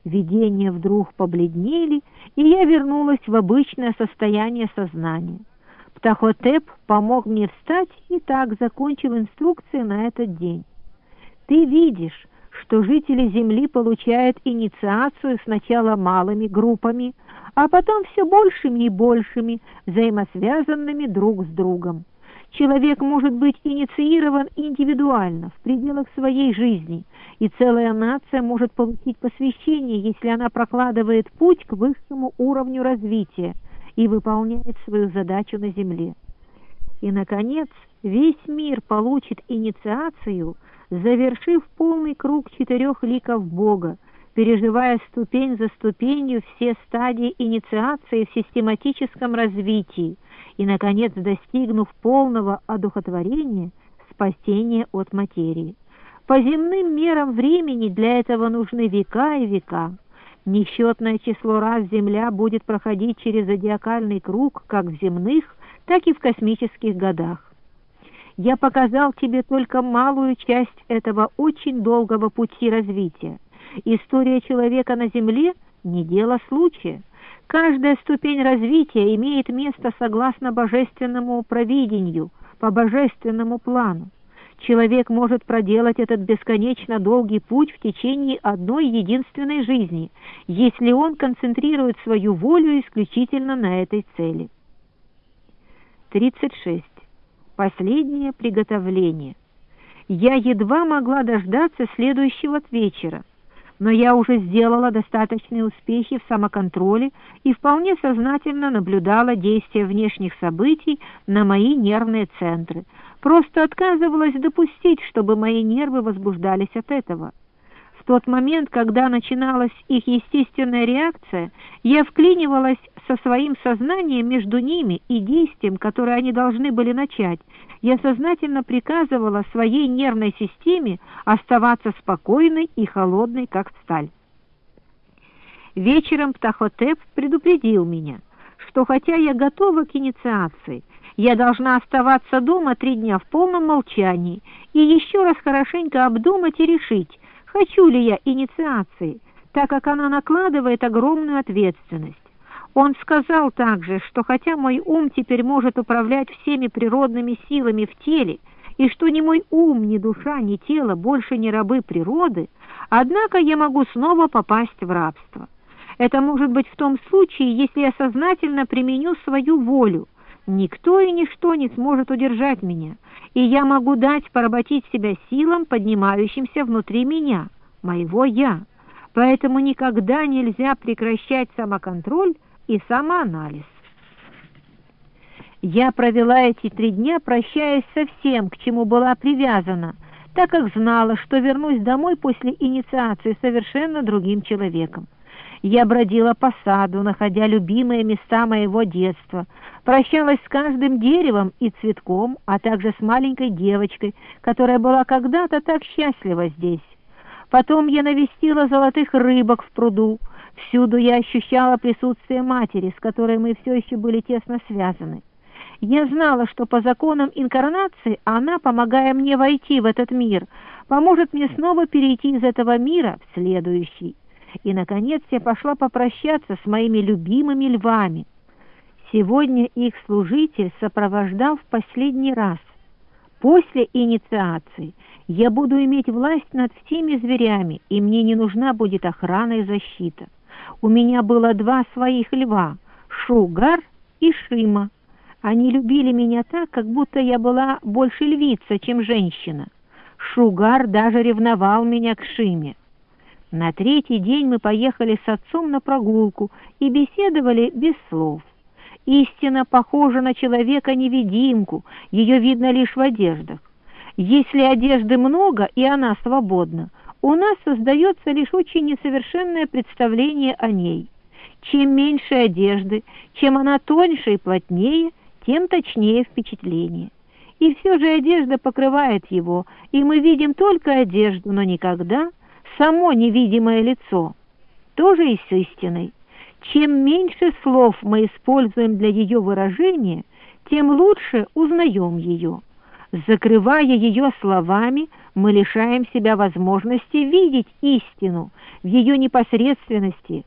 Видения вдруг побледнели, и я вернулась в обычное состояние сознания. Птахотеп помог мне встать и так закончил инструкции на этот день. Ты видишь, что жители Земли получают инициацию сначала малыми группами, а потом все большими и большими, взаимосвязанными друг с другом. Человек может быть инициирован индивидуально, в пределах своей жизни, и целая нация может получить посвящение, если она прокладывает путь к высшему уровню развития и выполняет свою задачу на Земле. И, наконец, весь мир получит инициацию, завершив полный круг 4 ликов Бога, переживая ступень за ступенью все стадии инициации в систематическом развитии и, наконец, достигнув полного одухотворения, спасения от материи. По земным мерам времени для этого нужны века и века. Несчетное число раз Земля будет проходить через зодиакальный круг как в земных, так и в космических годах. Я показал тебе только малую часть этого очень долгого пути развития. История человека на Земле не дело случая. Каждая ступень развития имеет место согласно божественному провидению, по божественному плану. Человек может проделать этот бесконечно долгий путь в течение одной единственной жизни, если он концентрирует свою волю исключительно на этой цели. 36. Последнее приготовление. Я едва могла дождаться следующего вечера, но я уже сделала достаточные успехи в самоконтроле и вполне сознательно наблюдала действия внешних событий на мои нервные центры. Просто отказывалась допустить, чтобы мои нервы возбуждались от этого. В тот момент, когда начиналась их естественная реакция, я вклинивалась со своим сознанием между ними и действием, которое они должны были начать. Я сознательно приказывала своей нервной системе оставаться спокойной и холодной, как сталь. Вечером Птахотеп предупредил меня, что хотя я готова к инициации, я должна оставаться дома 3 дня в полном молчании и еще раз хорошенько обдумать и решить, хочу ли я инициации, так как она накладывает огромную ответственность. Он сказал также, что хотя мой ум теперь может управлять всеми природными силами в теле, и что ни мой ум, ни душа, ни тело больше не рабы природы, однако я могу снова попасть в рабство. Это может быть в том случае, если я сознательно применю свою волю. Никто и ничто не сможет удержать меня, и я могу дать поработить себя силам, поднимающимся внутри меня, моего «я». Поэтому никогда нельзя прекращать самоконтроль и самоанализ. Я провела эти 3 дня, прощаясь со всем, к чему была привязана, так как знала, что вернусь домой после инициации совершенно другим человеком. Я бродила по саду, находя любимые места моего детства, прощалась с каждым деревом и цветком, а также с маленькой девочкой, которая была когда-то так счастлива здесь. Потом я навестила золотых рыбок в пруду. Всюду я ощущала присутствие матери, с которой мы все еще были тесно связаны. Я знала, что по законам инкарнации она, помогая мне войти в этот мир, поможет мне снова перейти из этого мира в следующий. И, наконец, я пошла попрощаться с моими любимыми львами. Сегодня их служитель сопровождал в последний раз. После инициации я буду иметь власть над всеми зверями, и мне не нужна будет охрана и защита. У меня было 2 своих льва — Шугар и Шима. Они любили меня так, как будто я была больше львица, чем женщина. Шугар даже ревновал меня к Шиме. На 3-й день мы поехали с отцом на прогулку и беседовали без слов. Истина похожа на человека-невидимку, ее видно лишь в одеждах. Если одежды много и она свободна, у нас создается лишь очень несовершенное представление о ней. Чем меньше одежды, чем она тоньше и плотнее, тем точнее впечатление. И все же одежда покрывает его, и мы видим только одежду, но никогда само невидимое лицо. Тоже и с истиной. Чем меньше слов мы используем для ее выражения, тем лучше узнаем ее. Закрывая ее словами, Мы лишаем себя возможности видеть истину в ее непосредственности,